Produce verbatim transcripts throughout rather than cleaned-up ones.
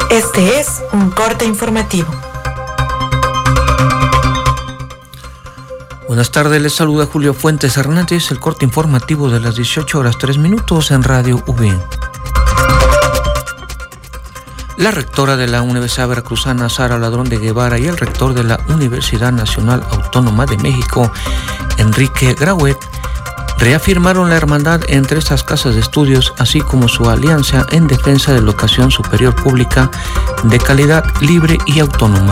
Este es un corte informativo. Buenas tardes, les saluda Julio Fuentes Hernández, el corte informativo de las dieciocho horas tres minutos en Radio U V. La rectora de la Universidad Veracruzana, Sara Ladrón de Guevara, y el rector de la Universidad Nacional Autónoma de México, Enrique Grauet, reafirmaron la hermandad entre estas casas de estudios, así como su alianza en defensa de la educación superior pública de calidad, libre y autónoma.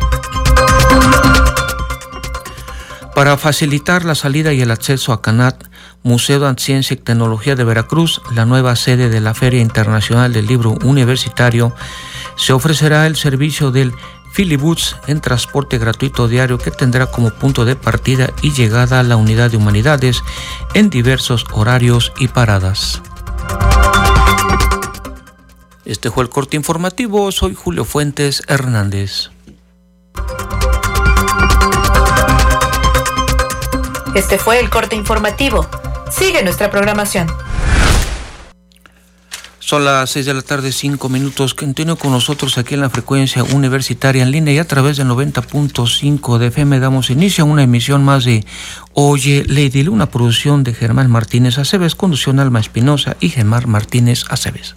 Para facilitar la salida y el acceso a CANAT, Museo de Ciencia y Tecnología de Veracruz, la nueva sede de la Feria Internacional del Libro Universitario, se ofrecerá el servicio del Filibus en transporte gratuito diario que tendrá como punto de partida y llegada a la Unidad de Humanidades en diversos horarios y paradas. Este fue el corte informativo. Soy Julio Fuentes Hernández. Este fue el corte informativo. Sigue nuestra programación. Son las seis de la tarde, cinco minutos. Continúe con nosotros aquí en la frecuencia universitaria en línea y a través del noventa punto cinco de F M. Damos inicio a una emisión más de Oye, le dile, una producción de Germán Martínez Aceves, conducción Alma Espinosa y Germán Martínez Aceves.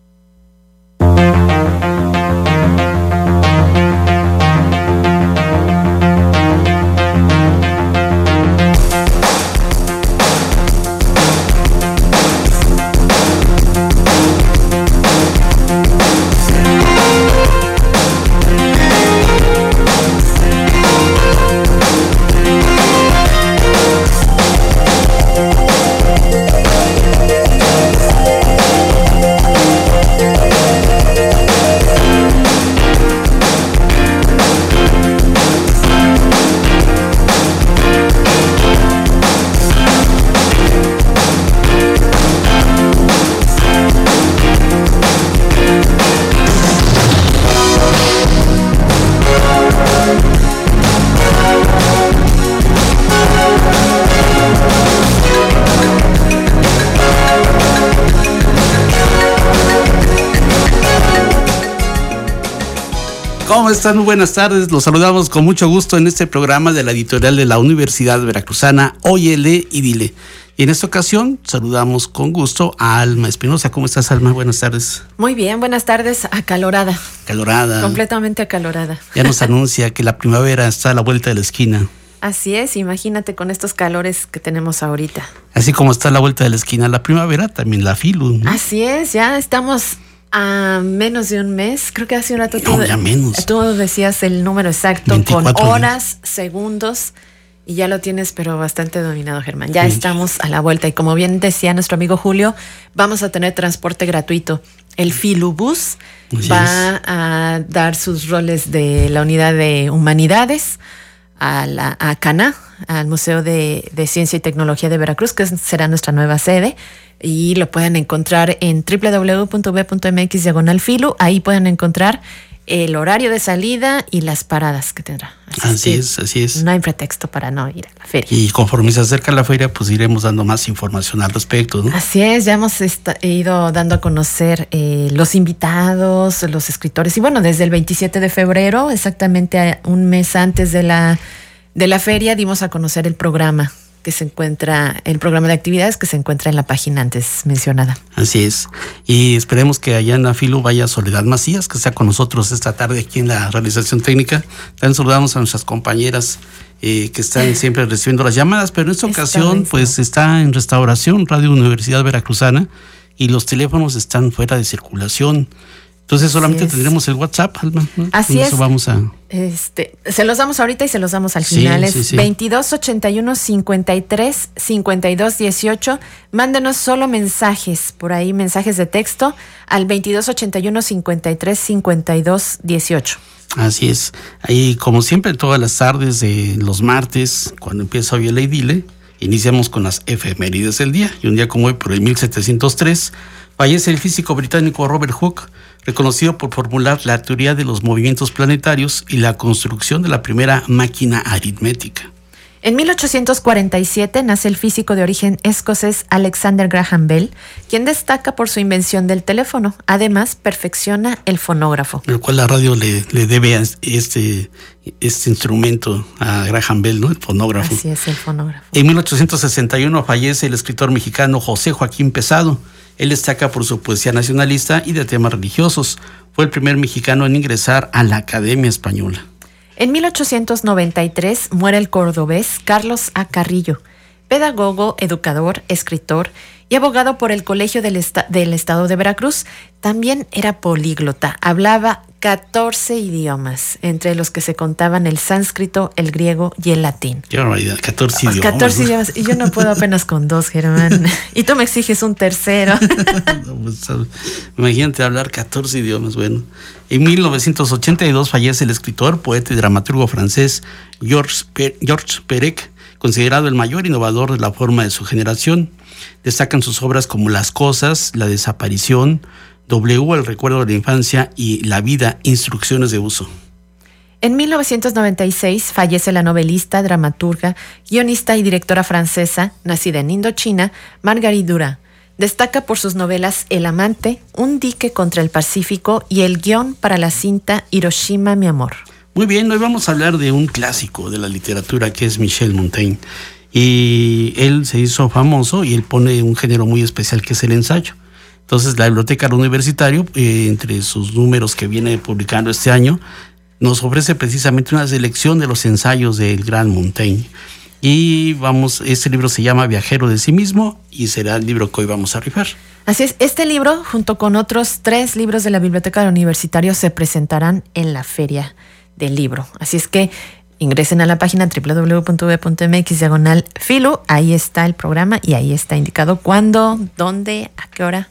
¿Cómo están? Muy buenas tardes. Los saludamos con mucho gusto en este programa de la editorial de la Universidad Veracruzana, Óyele y Dile. Y en esta ocasión saludamos con gusto a Alma Espinosa. ¿Cómo estás, Alma? Buenas tardes. Muy bien, buenas tardes. Acalorada. Acalorada. Completamente acalorada. Ya nos anuncia que la primavera está a la vuelta de la esquina. Así es, imagínate con estos calores que tenemos ahorita. Así como está a la vuelta de la esquina la primavera, también la Filu, ¿no? Así es, ya estamos a menos de un mes. Creo que hace un rato no, tú, ya menos. tú decías el número exacto con horas, días. segundos, y ya lo tienes pero bastante dominado, Germán. Ya sí. Estamos a la vuelta y como bien decía nuestro amigo Julio, vamos a tener transporte gratuito. El Filubus Así va es. a dar sus roles de la Unidad de Humanidades a, la, a CANA, al Museo de, de Ciencia y Tecnología de Veracruz, que será nuestra nueva sede, y lo pueden encontrar en doble u doble u doble u punto u v punto m x diagonal filu. Ahí pueden encontrar el horario de salida y las paradas que tendrá. Así, así es, así es. No hay pretexto para no ir a la feria. Y conforme se acerca la feria, pues iremos dando más información al respecto, ¿no? Así es, ya hemos esta, ido dando a conocer eh, los invitados, los escritores. Y bueno, desde el veintisiete de febrero, exactamente un mes antes de la, de la feria, dimos a conocer el programa que se encuentra, el programa de actividades que se encuentra en la página antes mencionada. Así es. Y esperemos que allá en la Filu vaya Soledad Macías, que está con nosotros esta tarde aquí en la realización técnica. También saludamos a nuestras compañeras eh, que están siempre recibiendo las llamadas, pero en esta está ocasión buenísimo. Pues está en restauración Radio Universidad Veracruzana y los teléfonos están fuera de circulación. Entonces solamente tendremos el WhatsApp, Alma, ¿no? Así es. Eso vamos a... Este, se los damos ahorita y se los damos al sí, final. Sí, es sí. veintidós ochenta y uno cincuenta y tres cincuenta y dos dieciocho. Mándenos solo mensajes, por ahí mensajes de texto al veintidós ochenta y uno cincuenta y tres cincuenta y dos dieciocho. Así es. Ahí, como siempre, todas las tardes de los martes, cuando empieza Óyele y Dile, iniciamos con las efemérides del día. Y un día como hoy, por el mil setecientos tres, fallece el físico británico Robert Hooke, reconocido por formular la teoría de los movimientos planetarios y la construcción de la primera máquina aritmética. En mil ochocientos cuarenta y siete nace el físico de origen escocés Alexander Graham Bell, quien destaca por su invención del teléfono. Además, perfecciona el fonógrafo. El cual la radio le, le debe a este, este instrumento a Graham Bell, ¿no? El fonógrafo. Así es, el fonógrafo. En mil ochocientos sesenta y uno fallece el escritor mexicano José Joaquín Pesado. Él destaca por su poesía nacionalista y de temas religiosos. Fue el primer mexicano en ingresar a la Academia Española. En mil ochocientos noventa y tres muere el cordobés Carlos A. Carrillo, pedagogo, educador, escritor y abogado por el Colegio del, Esta- del Estado de Veracruz. También era políglota, hablaba catorce idiomas, entre los que se contaban el sánscrito, el griego y el latín. Qué barbaridad, catorce idiomas. catorce ¿no? idiomas, y yo no puedo apenas con dos, Germán. Y tú me exiges un tercero. No, pues, imagínate hablar catorce idiomas, bueno. En mil novecientos ochenta y dos fallece el escritor, poeta y dramaturgo francés Georges Pe- Georges Perec, considerado el mayor innovador de la forma de su generación. Destacan sus obras como Las Cosas, La Desaparición, W, El Recuerdo de la Infancia y La Vida, Instrucciones de Uso. En mil novecientos noventa y seis fallece la novelista, dramaturga, guionista y directora francesa, nacida en Indochina, Marguerite Duras. Destaca por sus novelas El Amante, Un dique contra el Pacífico y el guión para la cinta Hiroshima, mi amor. Muy bien, hoy vamos a hablar de un clásico de la literatura que es Michel Montaigne. Y él se hizo famoso y él pone un género muy especial que es el ensayo. Entonces la Biblioteca del Universitario, eh, entre sus números que viene publicando este año, nos ofrece precisamente una selección de los ensayos del gran Montaigne. Y vamos, este libro se llama Viajero de sí mismo y será el libro que hoy vamos a rifar. Así es, este libro, junto con otros tres libros de la Biblioteca del Universitario, se presentarán en la Feria del Libro. Así es que ingresen a la página doble u doble u doble u punto u b punto m x diagonal filo, ahí está el programa y ahí está indicado cuándo, dónde, a qué hora,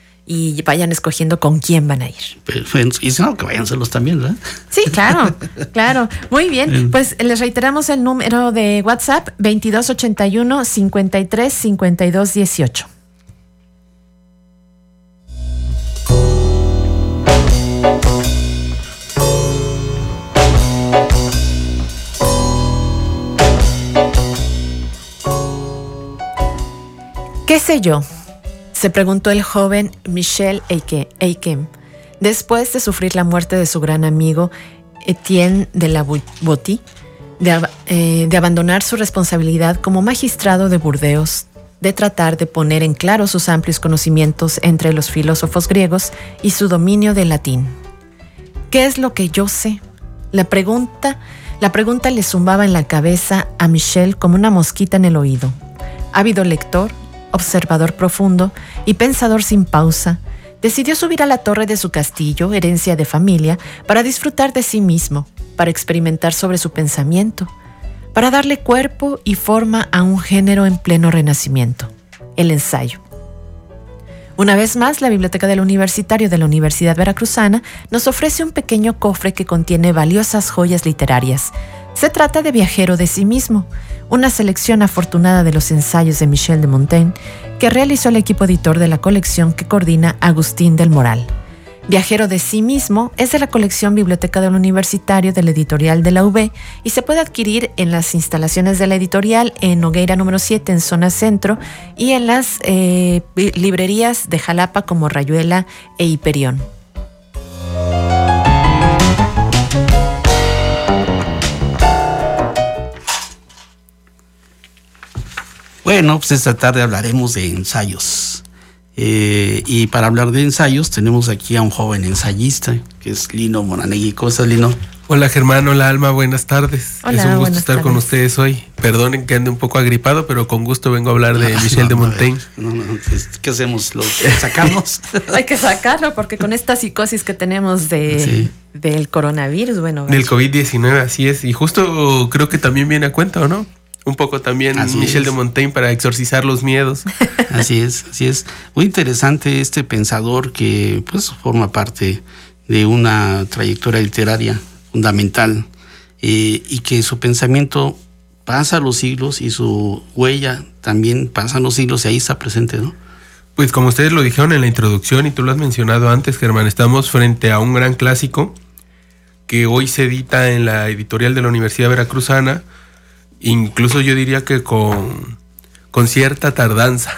y vayan escogiendo con quién van a ir. Perfecto. Y si no, que vayan solos también, ¿verdad? Sí, claro, claro. Muy bien, pues les reiteramos el número de WhatsApp veintidós ochenta y uno cincuenta y tres cincuenta y dos dieciocho. ¿Qué sé yo?, se preguntó el joven Michel Eikem, después de sufrir la muerte de su gran amigo Etienne de la Boétie, de, eh, de abandonar su responsabilidad como magistrado de Burdeos, de tratar de poner en claro sus amplios conocimientos entre los filósofos griegos y su dominio del latín. ¿Qué es lo que yo sé? La pregunta, la pregunta le zumbaba en la cabeza a Michel como una mosquita en el oído. Ávido lector, observador profundo y pensador sin pausa, decidió subir a la torre de su castillo, herencia de familia, para disfrutar de sí mismo, para experimentar sobre su pensamiento, para darle cuerpo y forma a un género en pleno renacimiento, el ensayo. Una vez más, la Biblioteca del Universitario de la Universidad Veracruzana nos ofrece un pequeño cofre que contiene valiosas joyas literarias. Se trata de Viajero de sí mismo, una selección afortunada de los ensayos de Michel de Montaigne que realizó el equipo editor de la colección que coordina Agustín del Moral. Viajero de sí mismo es de la colección Biblioteca del Universitario del editorial de la U B y se puede adquirir en las instalaciones de la editorial en Nogueira número siete en zona centro y en las eh, librerías de Jalapa como Rayuela e Hiperión. Bueno, pues esta tarde hablaremos de ensayos. Eh, y para hablar de ensayos tenemos aquí a un joven ensayista, que es Lino Moranegui. ¿Cómo estás, Lino? Hola, Germán. Hola, Alma. Buenas tardes. Hola, es un gusto estar tardes. con ustedes hoy. Perdonen que ande un poco agripado, pero con gusto vengo a hablar de Ah, Michel no, de Montaigne. No, no, ¿qué hacemos? ¿Lo sacamos? Hay que sacarlo porque con esta psicosis que tenemos de, Sí. del coronavirus, bueno... Del COVID diecinueve, así es. Y justo creo que también viene a cuenta, ¿o no? Un poco también Así Michel es. de Montaigne para exorcizar los miedos. Así es, así es. Muy interesante este pensador que pues forma parte de una trayectoria literaria fundamental eh, y que su pensamiento pasa los siglos y su huella también pasa los siglos y ahí está presente, ¿no? Pues como ustedes lo dijeron en la introducción y tú lo has mencionado antes, Germán, estamos frente a un gran clásico que hoy se edita en la editorial de la Universidad Veracruzana, incluso yo diría que con, con cierta tardanza.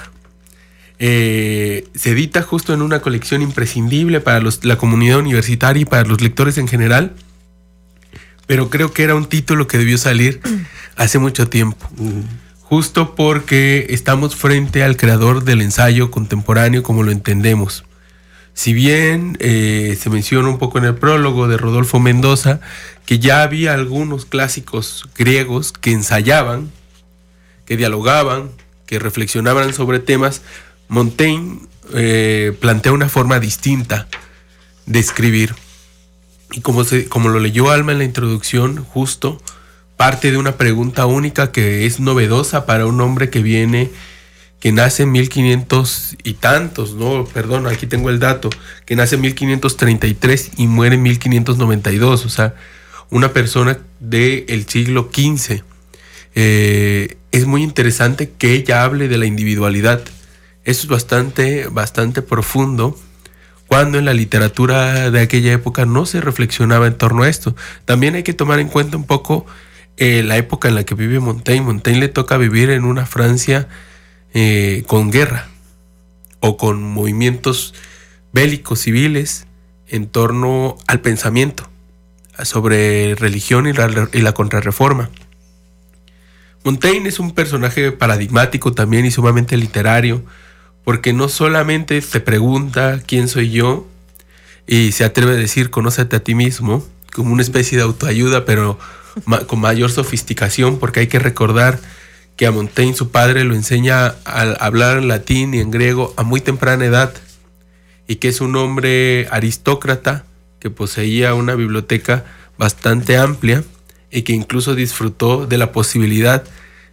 Eh, se edita justo en una colección imprescindible para los, la comunidad universitaria y para los lectores en general, pero creo que era un título que debió salir hace mucho tiempo, uh-huh. justo porque estamos frente al creador del ensayo contemporáneo como lo entendemos. Si bien eh, se menciona un poco en el prólogo de Rodolfo Mendoza que ya había algunos clásicos griegos que ensayaban, que dialogaban, que reflexionaban sobre temas, Montaigne eh, plantea una forma distinta de escribir. Y como, se, como lo leyó Alma en la introducción, justo parte de una pregunta única que es novedosa para un hombre que viene, que nace en mil quinientos y tantos, no, perdón, aquí tengo el dato, que nace en mil quinientos treinta y tres y muere en mil quinientos noventa y dos, o sea, una persona del siglo quince. Eh, es muy interesante que ella hable de la individualidad. Eso es bastante, bastante profundo, cuando en la literatura de aquella época no se reflexionaba en torno a esto. También hay que tomar en cuenta un poco eh, la época en la que vive Montaigne. Montaigne le toca vivir en una Francia eh, con guerra o con movimientos bélicos civiles en torno al pensamiento sobre religión y la, y la contrarreforma. Montaigne es un personaje paradigmático también y sumamente literario, porque no solamente se pregunta quién soy yo y se atreve a decir conócete a ti mismo, como una especie de autoayuda, pero ma- con mayor sofisticación, porque hay que recordar que a Montaigne su padre lo enseña a hablar en latín y en griego a muy temprana edad, y que es un hombre aristócrata que poseía una biblioteca bastante amplia y que incluso disfrutó de la posibilidad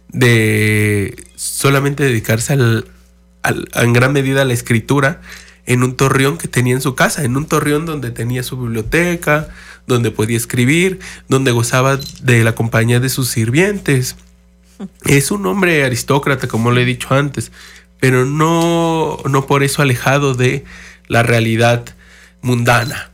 de solamente dedicarse al en gran medida a la escritura en un torreón que tenía en su casa, en un torreón donde tenía su biblioteca, donde podía escribir, donde gozaba de la compañía de sus sirvientes. Es un hombre aristócrata, como le he dicho antes, pero no, no por eso alejado de la realidad mundana.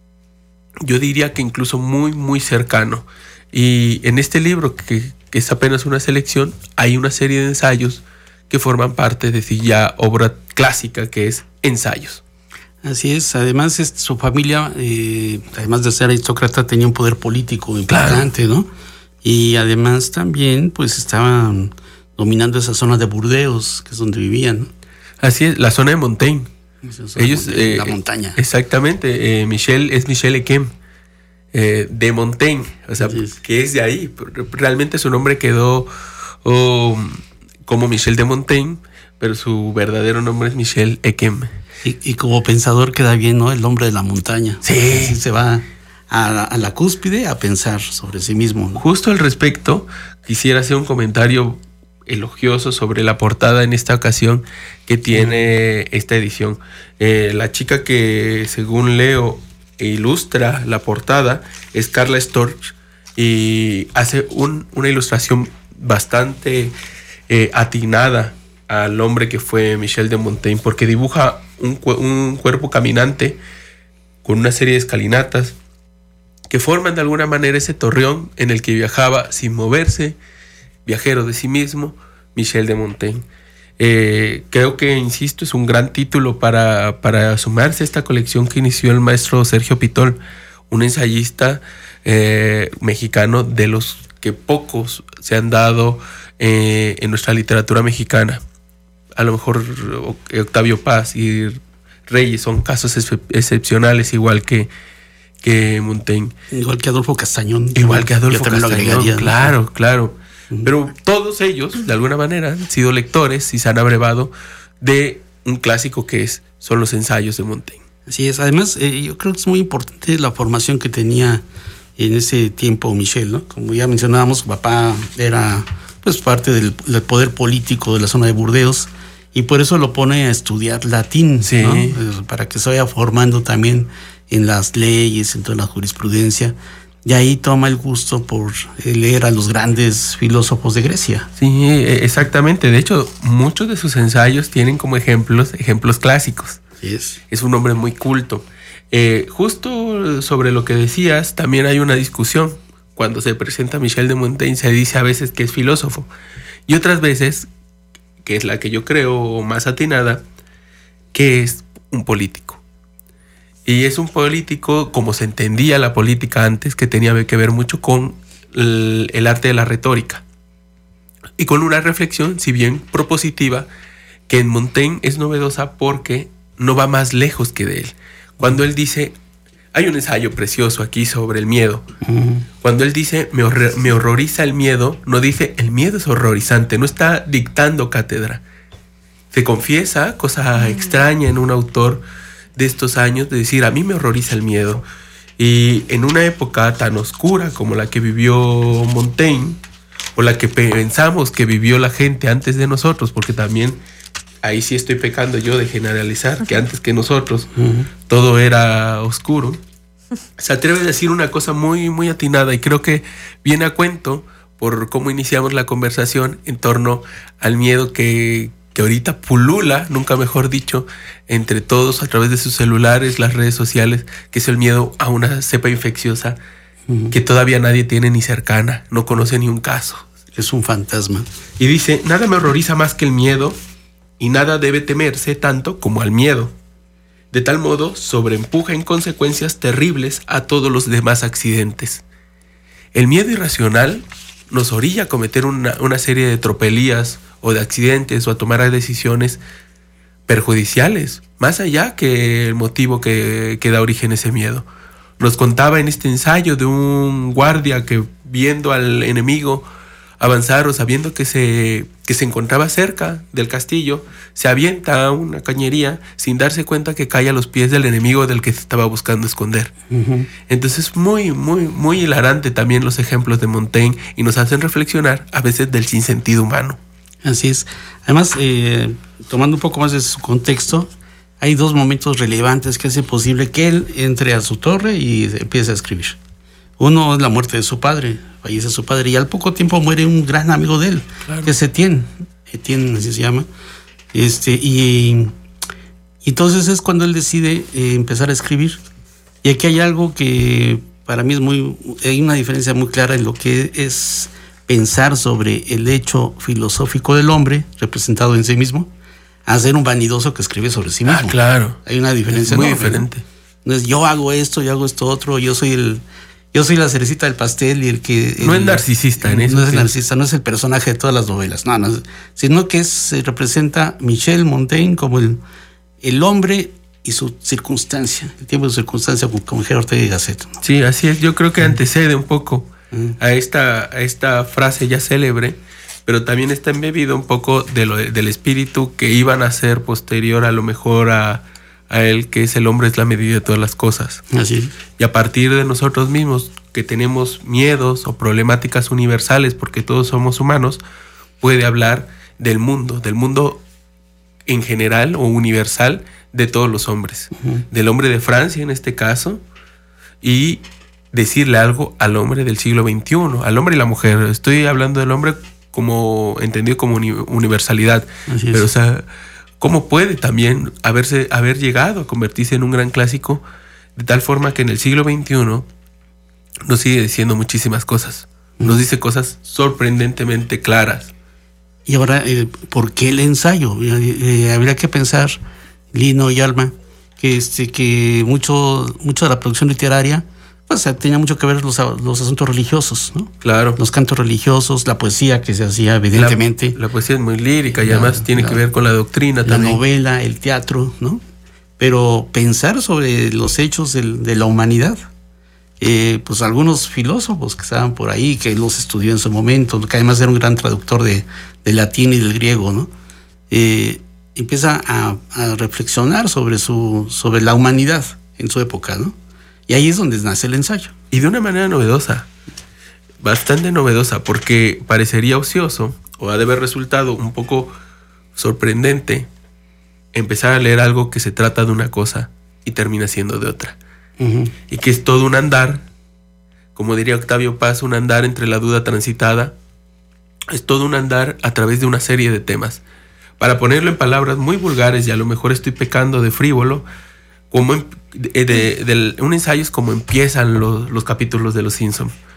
Yo diría que incluso muy, muy cercano. Y en este libro, que, que es apenas una selección, hay una serie de ensayos que forman parte de su ya obra clásica, que es Ensayos. Así es. Además, es, su familia, eh, además de ser aristócrata, tenía un poder político importante, claro, ¿no? Y además también, pues, estaban dominando esa zona de Burdeos, que es donde vivían. Así es, la zona de Montaigne. Ellos, Montaigne, eh, la montaña. Exactamente. Eh, Michel es Michel Equem, eh, de Montaigne, o sea, es. que es de ahí. Realmente su nombre quedó oh, como Michel de Montaigne, pero su verdadero nombre es Michel Equem. Y, y como pensador queda bien, ¿no? El hombre de la montaña. Sí. Así se va a la, a la cúspide a pensar sobre sí mismo, ¿no? Justo al respecto, quisiera hacer un comentario elogioso sobre la portada en esta ocasión que tiene esta edición. Eh, la chica que, según leo, ilustra la portada es Carla Storch, y hace un, una ilustración bastante eh, atinada al hombre que fue Michel de Montaigne, porque dibuja un, un cuerpo caminante con una serie de escalinatas que forman de alguna manera ese torreón en el que viajaba sin moverse, viajero de sí mismo, Michel de Montaigne. Eh, creo que, insisto, es un gran título para, para sumarse a esta colección que inició el maestro Sergio Pitol, un ensayista eh, mexicano de los que pocos se han dado eh, en nuestra literatura mexicana. A lo mejor Octavio Paz y Reyes son casos ex- excepcionales, igual que, que Montaigne. Igual que Adolfo Castañón. Igual que Adolfo Castañón, ¿no? Claro, claro. Pero todos ellos, de alguna manera, han sido lectores y se han abrevado de un clásico que es, son los ensayos de Montaigne. Así es. Además, eh, yo creo que es muy importante la formación que tenía en ese tiempo Michel, ¿no? Como ya mencionábamos, su papá era pues parte del, del poder político de la zona de Burdeos, y por eso lo pone a estudiar latín, sí, ¿no? Eh, para que se vaya formando también en las leyes, en toda la jurisprudencia. Y ahí toma el gusto por leer a los grandes filósofos de Grecia. Sí, exactamente. De hecho, muchos de sus ensayos tienen como ejemplos, ejemplos clásicos. Sí es. Es un hombre muy culto. Eh, justo sobre lo que decías, también hay una discusión, cuando se presenta a Michel de Montaigne se dice a veces que es filósofo y otras veces, que es la que yo creo más atinada, que es un político. Y es un político como se entendía la política antes, que tenía que ver mucho con el, el arte de la retórica y con una reflexión, si bien propositiva, que en Montaigne es novedosa porque no va más lejos que de él. Cuando él dice, hay un ensayo precioso aquí sobre el miedo. Uh-huh. Cuando él dice, me, horror, me horroriza el miedo, no dice, el miedo es horrorizante, no está dictando cátedra. Se confiesa, cosa uh-huh. extraña en un autor de estos años, de decir, a mí me horroriza el miedo. Y en una época tan oscura como la que vivió Montaigne, o la que pensamos que vivió la gente antes de nosotros, porque también ahí sí estoy pecando yo de generalizar, que antes que nosotros uh-huh. todo era oscuro, se atreve a decir una cosa muy, muy atinada y creo que viene a cuento por cómo iniciamos la conversación en torno al miedo que, que ahorita pulula, nunca mejor dicho, entre todos a través de sus celulares, las redes sociales, que es el miedo a una cepa infecciosa uh-huh. que todavía nadie tiene ni cercana, no conoce ni un caso. Es un fantasma. Y dice, nada me horroriza más que el miedo y nada debe temerse tanto como al miedo. De tal modo, sobreempuja en consecuencias terribles a todos los demás accidentes. El miedo irracional nos orilla a cometer una, una serie de tropelías o de accidentes o a tomar decisiones perjudiciales, más allá que el motivo que, que da origen a ese miedo. Nos contaba en este ensayo de un guardia que viendo al enemigo avanzar o sabiendo que se, que se encontraba cerca del castillo, se avienta a una cañería sin darse cuenta que cae a los pies del enemigo del que se estaba buscando esconder. Uh-huh. Entonces muy, muy, muy hilarante también los ejemplos de Montaigne y nos hacen reflexionar a veces del sinsentido humano. Así es. Además, eh, tomando un poco más de su contexto, hay dos momentos relevantes que hacen posible que él entre a su torre y empiece a escribir. Uno es la muerte de su padre, fallece su padre y al poco tiempo muere un gran amigo de él, claro. que es Etienne, Etienne así se llama, este, y, y entonces es cuando él decide eh, empezar a escribir. Y aquí hay algo que para mí es muy, hay una diferencia muy clara en lo que es pensar sobre el hecho filosófico del hombre representado en sí mismo, a ser un vanidoso que escribe sobre sí mismo. Ah, claro. Hay una diferencia es muy enorme, diferente. ¿no? No es yo hago esto, yo hago esto otro, yo soy el Yo soy la cerecita del pastel y el que... El, no es narcisista en eso. No es sí. narcisista, no es el personaje de todas las novelas, no, no, sino que es, se representa Michel Montaigne como el, el hombre y su circunstancia, el tiempo y su circunstancia, como dijera Ortega y Gasset, ¿no? Sí, así es. Yo creo que antecede un poco uh-huh. a, esta, a esta frase ya célebre, pero también está embebido un poco de lo, del espíritu que iban a ser posterior a lo mejor a... a él, que es el hombre es la medida de todas las cosas. Así es. Y a partir de nosotros mismos, que tenemos miedos o problemáticas universales, porque todos somos humanos, puede hablar del mundo, del mundo en general o universal de todos los hombres. Uh-huh. Del hombre de Francia en este caso, y decirle algo al hombre del siglo veintiuno, al hombre y la mujer. Estoy hablando del hombre como entendido como uni- universalidad. Así pero es. O sea, ¿cómo puede también haberse, haber llegado a convertirse en un gran clásico de tal forma que en el siglo veintiuno nos sigue diciendo muchísimas cosas? Nos dice cosas sorprendentemente claras. Y ahora, eh, ¿por qué el ensayo? Eh, eh, habría que pensar, Lino y Alma, que, este, que mucho, mucho de la producción literaria pues, tenía mucho que ver los, los asuntos religiosos, ¿no? Claro. Los cantos religiosos, la poesía que se hacía, evidentemente. La, la poesía es muy lírica y la, además tiene la, que ver con la doctrina la también. La novela, el teatro, ¿no? Pero pensar sobre los hechos de, de la humanidad, eh, pues algunos filósofos que estaban por ahí, que los estudió en su momento, que además era un gran traductor de, de latín y del griego, ¿no? Eh, empieza a, a reflexionar sobre, su, sobre la humanidad en su época, ¿no? Y ahí es donde nace el ensayo. Y de una manera novedosa, bastante novedosa, porque parecería ocioso, o ha de haber resultado un poco sorprendente, empezar a leer algo que se trata de una cosa y termina siendo de otra. Uh-huh. Y que es todo un andar, como diría Octavio Paz, un andar entre la duda transitada, es todo un andar a través de una serie de temas. Para ponerlo en palabras muy vulgares, y a lo mejor estoy pecando de frívolo, como de, de, de, de, un ensayo es como empiezan los, los capítulos de Los Simpson.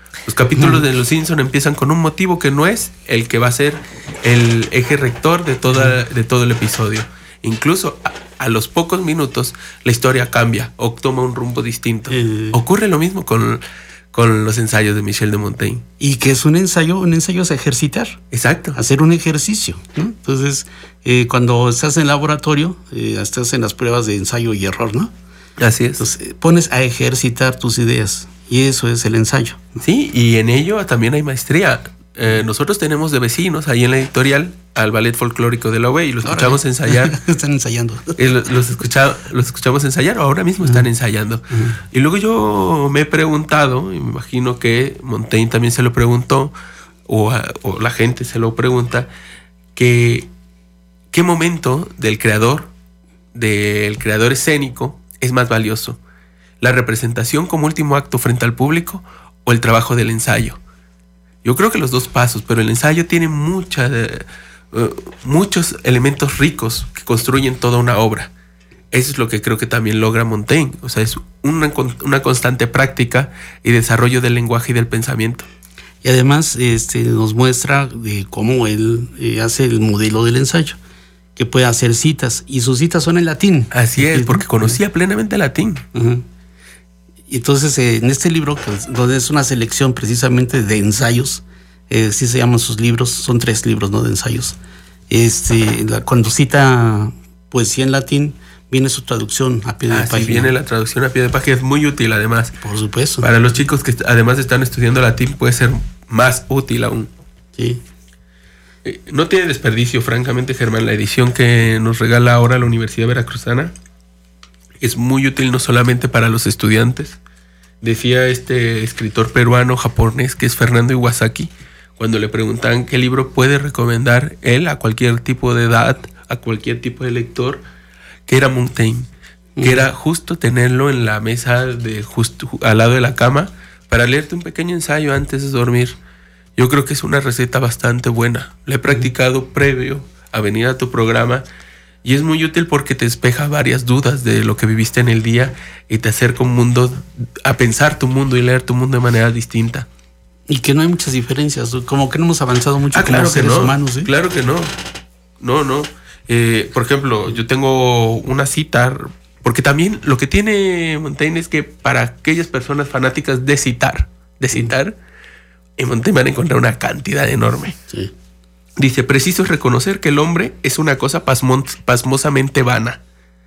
Los capítulos de Los Simpson empiezan con un motivo que no es el que va a ser el eje rector de, toda, de todo el episodio. Incluso a, a los pocos minutos la historia cambia o toma un rumbo distinto. Eh. Ocurre lo mismo con, con los ensayos de Michel de Montaigne. Y que es un ensayo, un ensayo es ejercitar. Exacto. Hacer un ejercicio, ¿no? Entonces, eh, cuando estás en el laboratorio, eh, estás en las pruebas de ensayo y error, ¿no? Así es. Entonces, pones a ejercitar tus ideas. Y eso es el ensayo. Sí, y en ello también hay maestría. Eh, nosotros tenemos de vecinos ahí en la editorial al Ballet Folclórico de la U E y los escuchamos Órale. ensayar. Están ensayando. Eh, los, los, escucha, los escuchamos ensayar, ahora mismo uh-huh. están ensayando. Uh-huh. Y luego yo me he preguntado, y me imagino que Montaigne también se lo preguntó, o, a, o la gente se lo pregunta, que qué momento del creador, del creador escénico, es más valioso. ¿La representación como último acto frente al público o el trabajo del ensayo? Yo creo que los dos pasos, pero el ensayo tiene mucha, uh, muchos elementos ricos que construyen toda una obra. Eso es lo que creo que también logra Montaigne. O sea, es una, una constante práctica y desarrollo del lenguaje y del pensamiento. Y además este, nos muestra de cómo él eh, hace el modelo del ensayo, que puede hacer citas, y sus citas son en latín. Así es, porque conocía plenamente el latín. Uh-huh. Y entonces eh, en este libro, que, donde es una selección precisamente de ensayos, eh, sí se llaman sus libros, son tres libros, ¿no? De ensayos. Este, la, cuando cita poesía en latín, viene su traducción a pie de ah, página. Sí, viene la traducción a pie de página, es muy útil además. Por supuesto. Para los chicos que además están estudiando latín puede ser más útil aún. Sí. Eh, no tiene desperdicio, francamente, Germán, la edición que nos regala ahora la Universidad Veracruzana. Es muy útil no solamente para los estudiantes. Decía este escritor peruano-japonés que es Fernando Iwasaki, cuando le preguntan qué libro puede recomendar él a cualquier tipo de edad, a cualquier tipo de lector, que era Montaigne, uh-huh. que era justo tenerlo en la mesa de justo al lado de la cama para leerte un pequeño ensayo antes de dormir. Yo creo que es una receta bastante buena. La he practicado uh-huh. previo a venir a tu programa. Y es muy útil porque te despeja varias dudas de lo que viviste en el día y te acerca un mundo, a pensar tu mundo y leer tu mundo de manera distinta. Y que no hay muchas diferencias, como que no hemos avanzado mucho ah, como claro seres que no, humanos. ¿eh? Claro que no. No, no. Eh, por ejemplo, yo tengo una cita, porque también lo que tiene Montaigne es que para aquellas personas fanáticas de citar, de citar, en Montaigne van a encontrar una cantidad enorme. Sí. Dice, preciso es reconocer que el hombre es una cosa pasmos, pasmosamente vana,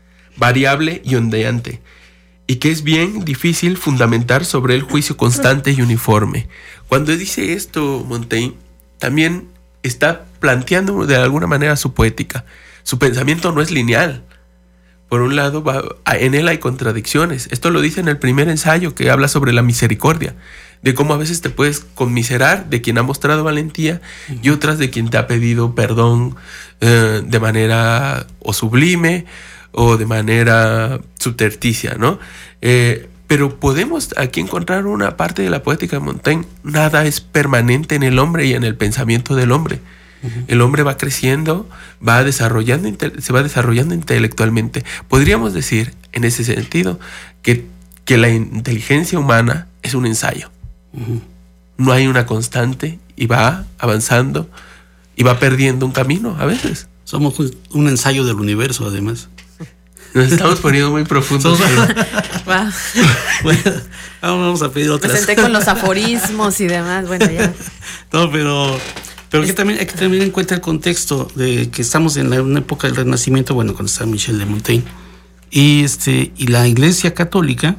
variable y ondeante, y que es bien difícil fundamentar sobre él juicio constante y uniforme. Cuando dice esto Montaigne, también está planteando de alguna manera su poética. Su pensamiento no es lineal. Por un lado, va, en él hay contradicciones. Esto lo dice en el primer ensayo que habla sobre la misericordia, de cómo a veces te puedes conmiserar de quien ha mostrado valentía y otras de quien te ha pedido perdón eh, de manera o sublime o de manera subterticia, ¿no? Eh, pero podemos aquí encontrar una parte de la poética de Montaigne. Nada es permanente en el hombre y en el pensamiento del hombre. Uh-huh. El hombre va creciendo, va desarrollando, se va desarrollando intelectualmente. Podríamos decir, en ese sentido, que, que la inteligencia humana es un ensayo. Uh-huh. No hay una constante y va avanzando y va perdiendo un camino a veces. Somos un ensayo del universo, además. Nos estamos poniendo muy profundos. Wow. Bueno, vamos a pedir otras. Me senté con los aforismos y demás. Bueno, ya. No, pero, pero que también hay que tener en cuenta el contexto de que estamos en la, una época del Renacimiento, bueno, cuando está Michel de Montaigne. Y, este, y la Iglesia Católica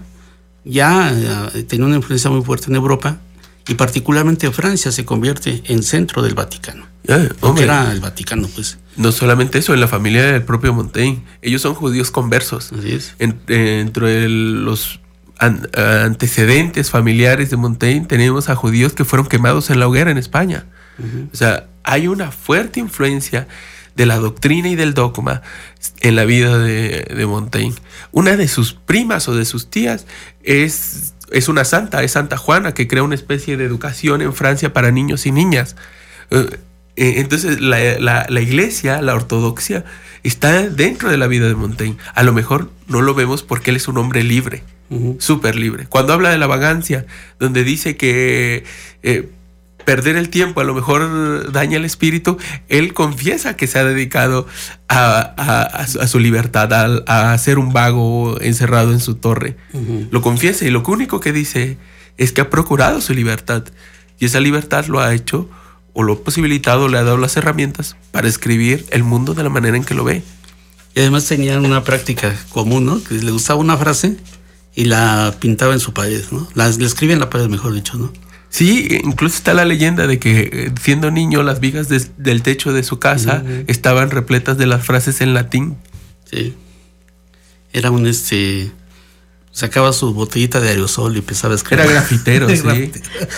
ya eh, tiene una influencia muy fuerte en Europa, y particularmente Francia se convierte en centro del Vaticano. Yeah, porque era el Vaticano, pues. No solamente eso, en la familia del propio Montaigne, ellos son judíos conversos. Así es. En, entre los an, antecedentes familiares de Montaigne tenemos a judíos que fueron quemados en la hoguera en España. Uh-huh. O sea, hay una fuerte influencia de la doctrina y del dogma en la vida de, de Montaigne. Una de sus primas o de sus tías es, es una santa, es Santa Juana, que crea una especie de educación en Francia para niños y niñas. Uh, Entonces la, la, la iglesia, la ortodoxia, está dentro de la vida de Montaigne. A lo mejor no lo vemos porque él es un hombre libre. Uh-huh. Súper libre. Cuando habla de la vagancia, donde dice que eh, perder el tiempo a lo mejor daña el espíritu, él confiesa que se ha dedicado a, a, a, su, a su libertad, a, a ser un vago encerrado en su torre. Uh-huh. Lo confiesa, y lo único que dice es que ha procurado su libertad, y esa libertad lo ha hecho, o lo ha posibilitado, le ha dado las herramientas para escribir el mundo de la manera en que lo ve. Y además tenían una práctica común, ¿no? Que le gustaba una frase y la pintaba en su pared, ¿no? La, la escribía en la pared, mejor dicho, ¿no? Sí, incluso está la leyenda de que siendo niño las vigas de, del techo de su casa uh-huh. estaban repletas de las frases en latín. Sí. Era un este... Sacaba su botellita de aerosol y empezaba a escribir. Era grafitero, sí.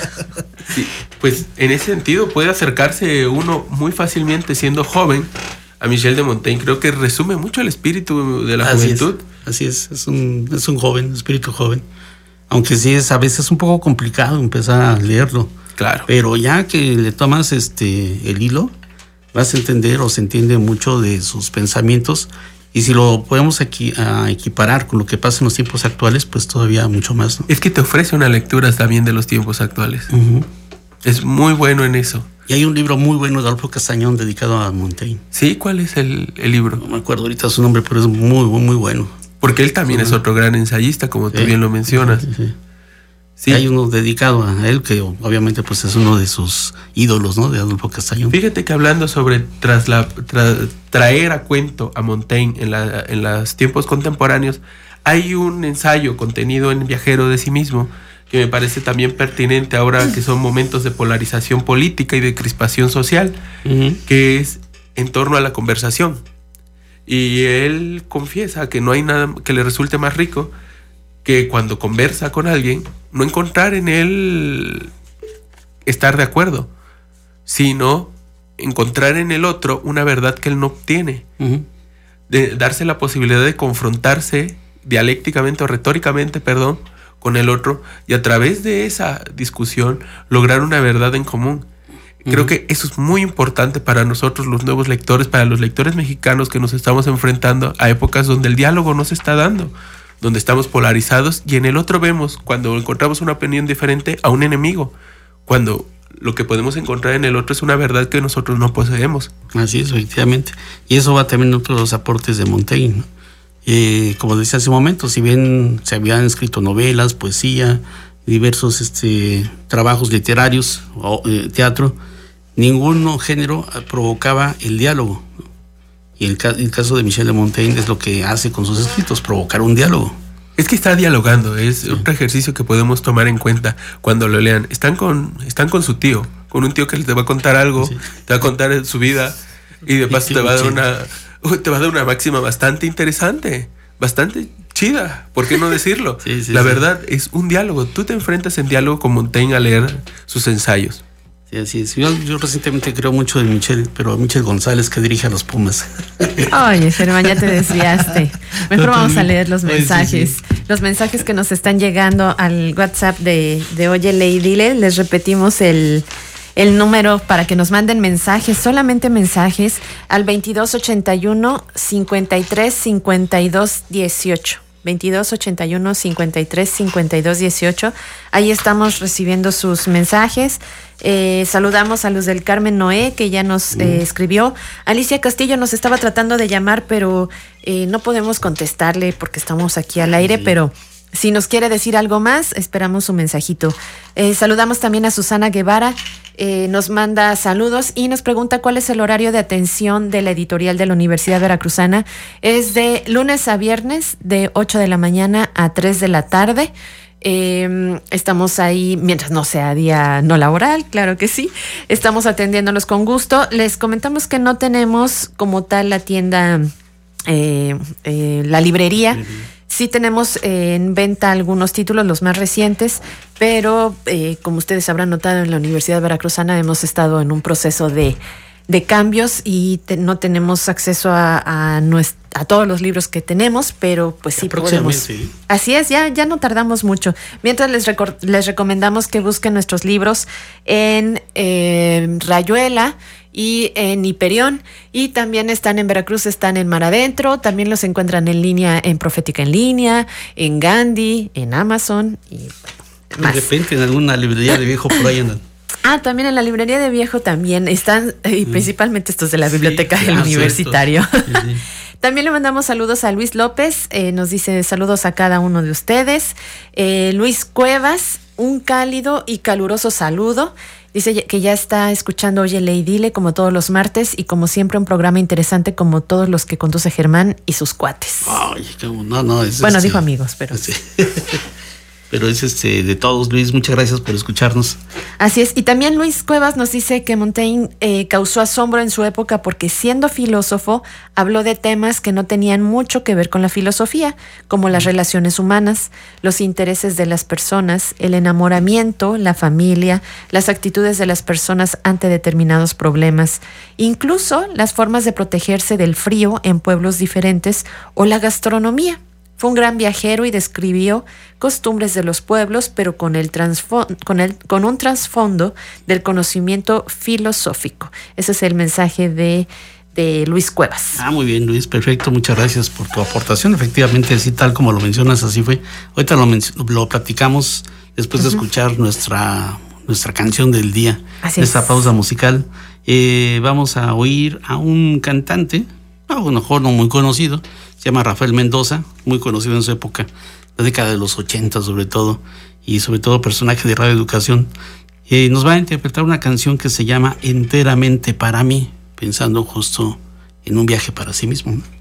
Sí. Pues en ese sentido puede acercarse uno muy fácilmente siendo joven a Michel de Montaigne. Creo que resume mucho el espíritu de la así juventud. Es, así es, es un, es un joven, espíritu joven. Aunque sí es a veces un poco complicado empezar a leerlo. Claro. Pero ya que le tomas este el hilo, vas a entender o se entiende mucho de sus pensamientos. Y si lo podemos aquí a equiparar con lo que pasa en los tiempos actuales, pues todavía mucho más, ¿no? Es que te ofrece una lectura también de los tiempos actuales. Uh-huh. Es muy bueno en eso. Y hay un libro muy bueno de Adolfo Castañón dedicado a Montaigne. Sí, ¿cuál es el, el libro? No me acuerdo ahorita su nombre, pero es muy, muy, muy bueno. Porque él también uh-huh. es otro gran ensayista, como sí, tú bien lo mencionas. Sí, sí. Sí. Hay uno dedicado a él que obviamente pues es uno de sus ídolos, ¿no? De Adolfo Castañón. Fíjate que hablando sobre tras la, tra, traer a cuento a Montaigne en, la, en los tiempos contemporáneos, hay un ensayo contenido en Viajero de sí mismo que me parece también pertinente ahora que son momentos de polarización política y de crispación social, uh-huh. que es en torno a la conversación. Y él confiesa que no hay nada que le resulte más rico que cuando conversa con alguien, no encontrar en él estar de acuerdo, sino encontrar en el otro una verdad que él no obtiene. Uh-huh. De darse la posibilidad de confrontarse dialécticamente o retóricamente, perdón, con el otro, y a través de esa discusión lograr una verdad en común. Creo uh-huh. que eso es muy importante para nosotros los nuevos lectores, para los lectores mexicanos que nos estamos enfrentando a épocas donde el diálogo no se está dando, donde estamos polarizados, y en el otro vemos, cuando encontramos una opinión diferente, a un enemigo, cuando lo que podemos encontrar en el otro es una verdad que nosotros no poseemos. Así es, efectivamente. Y eso va también en otros aportes de Montaigne, ¿no? Eh, como decía hace un momento, si bien se habían escrito novelas, poesía, diversos este, trabajos literarios, o, eh, teatro, ningún género provocaba el diálogo, ¿no? Y el, el caso de Michel de Montaigne es lo que hace con sus escritos, provocar un diálogo. Es que está dialogando, es sí. otro ejercicio que podemos tomar en cuenta cuando lo lean. Están con, están con su tío, con un tío que te va a contar algo, sí. te va a contar su vida, y de paso te va a dar una, te va a dar una máxima bastante interesante, bastante chida, ¿por qué no decirlo? sí, sí, La sí. verdad es un diálogo. Tú te enfrentas en diálogo con Montaigne a leer sus ensayos. Sí, así es. Yo, yo recientemente creo mucho de Michel, pero Michel González, que dirige a los Pumas. Oye, Germán, ya te desviaste. Mejor vamos a leer los mensajes. Sí, sí. Los mensajes que nos están llegando al WhatsApp de, de Oye, Lee y Dile. Les repetimos el, el número para que nos manden mensajes, solamente mensajes, al veintidós ochenta y uno, cincuenta y tres, cincuenta y dos, dieciocho. veintidós ochenta y uno, cincuenta y tres, cincuenta y dos, dieciocho. Ahí estamos recibiendo sus mensajes. Eh, saludamos a Luz del Carmen Noé, que ya nos eh, escribió. Alicia Castillo nos estaba tratando de llamar, pero eh, no podemos contestarle porque estamos aquí al aire, sí. pero si nos quiere decir algo más, esperamos su mensajito. Eh, saludamos también a Susana Guevara, eh, nos manda saludos y nos pregunta cuál es el horario de atención de la editorial de la Universidad Veracruzana. Es de lunes a viernes, de ocho de la mañana a tres de la tarde. Eh, estamos ahí mientras no sea día no laboral, claro que sí. Estamos atendiéndolos con gusto. Les comentamos que no tenemos como tal la tienda, eh, eh, la librería. Uh-huh. Sí tenemos eh, en venta algunos títulos, los más recientes, pero eh, como ustedes habrán notado, en la Universidad Veracruzana hemos estado en un proceso de, de cambios y te, no tenemos acceso a, a, nuestra, a todos los libros que tenemos, pero pues sí podemos. Sí. Así es, ya, ya no tardamos mucho. Mientras les, recor- les recomendamos que busquen nuestros libros en eh, Rayuela y en Hiperión, y también están en Veracruz, están en Mar Adentro, también los encuentran en línea en Profética en Línea, en Gandhi, en Amazon y más. De repente en alguna librería de viejo por ahí andan. Ah, también en la librería de viejo también están, y principalmente estos de la biblioteca sí, del universitario. Sí, sí. También le mandamos saludos a Luis López, eh, nos dice saludos a cada uno de ustedes. Eh, Luis Cuevas, un cálido y caluroso saludo. Dice que ya está escuchando Oye Ley Dile como todos los martes y como siempre un programa interesante como todos los que conduce Germán y sus cuates. Ay, no, no, es bueno, este, dijo amigos, pero... Sí. Pero es este de todos, Luis, muchas gracias por escucharnos. Así es, y también Luis Cuevas nos dice que Montaigne eh, causó asombro en su época porque siendo filósofo habló de temas que no tenían mucho que ver con la filosofía, como las relaciones humanas, los intereses de las personas, el enamoramiento, la familia, las actitudes de las personas ante determinados problemas, incluso las formas de protegerse del frío en pueblos diferentes o la gastronomía. Fue un gran viajero y describió costumbres de los pueblos, pero con, el con, el, con un trasfondo del conocimiento filosófico. Ese es el mensaje de, de Luis Cuevas. Ah, muy bien, Luis, perfecto. Muchas gracias por tu aportación. Efectivamente, así tal como lo mencionas, así fue. Ahorita lo, lo platicamos después uh-huh. de escuchar nuestra, nuestra canción del día, así esta es. pausa musical. Eh, vamos a oír a un cantante, a lo mejor no muy conocido, se llama Rafael Mendoza, muy conocido en su época, la década de los ochenta sobre todo, y sobre todo personaje de Radio Educación. Eh, nos va a interpretar una canción que se llama Enteramente para mí, pensando justo en un viaje para sí mismo, ¿no?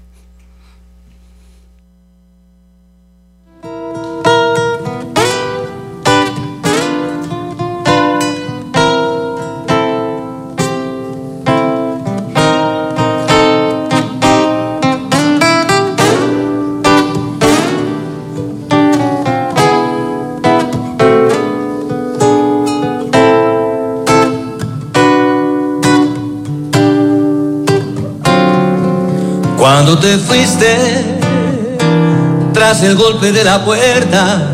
Cuando te fuiste, tras el golpe de la puerta,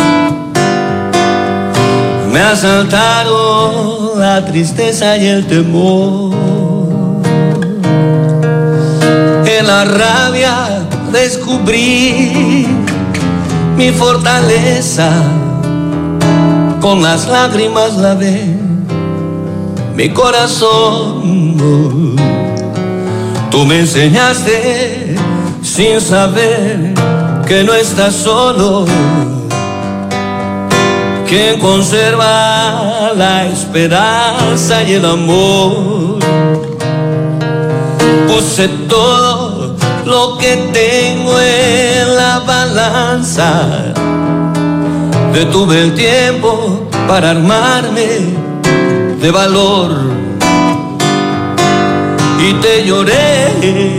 me asaltaron la tristeza y el temor. En la rabia descubrí mi fortaleza, con las lágrimas lavé mi corazón. Tú me enseñaste sin saber que no estás solo, quien conserva la esperanza y el amor. Puse todo lo que tengo en la balanza, detuve el tiempo para armarme de valor. Y te lloré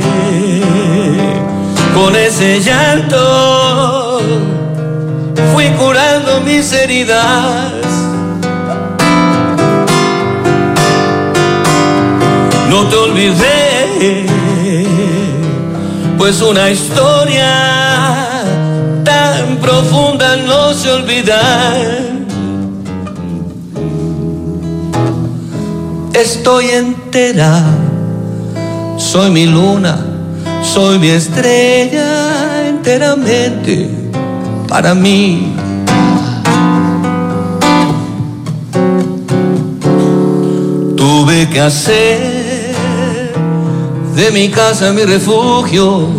con ese llanto, fui curando mis heridas. No te olvidé, pues una historia tan profunda no se olvida. Estoy entera, soy mi luna, soy mi estrella, enteramente para mí. Tuve que hacer de mi casa mi refugio,